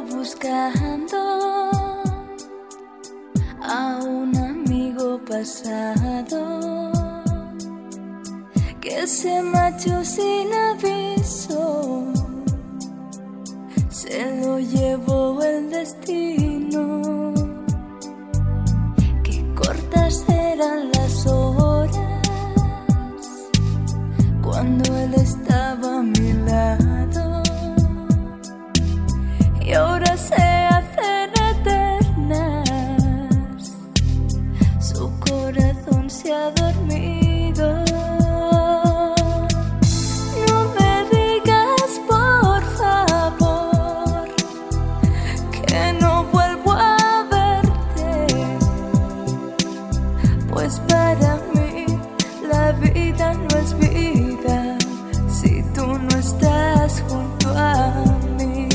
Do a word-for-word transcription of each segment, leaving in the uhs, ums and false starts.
buscando a un amigo pasado que se marchó sin aviso, se lo llevó el destino. Qué cortas eran las horas cuando él estaba a mi lado, y ahora se hacen eternas. Su corazón se ha dormido. No me digas, por favor, que no vuelvo a verte, pues para mí la vida no es vida si tú no estás junto a mí.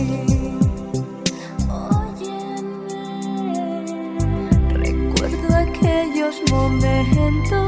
Óyeme, recuerdo aquellos momentos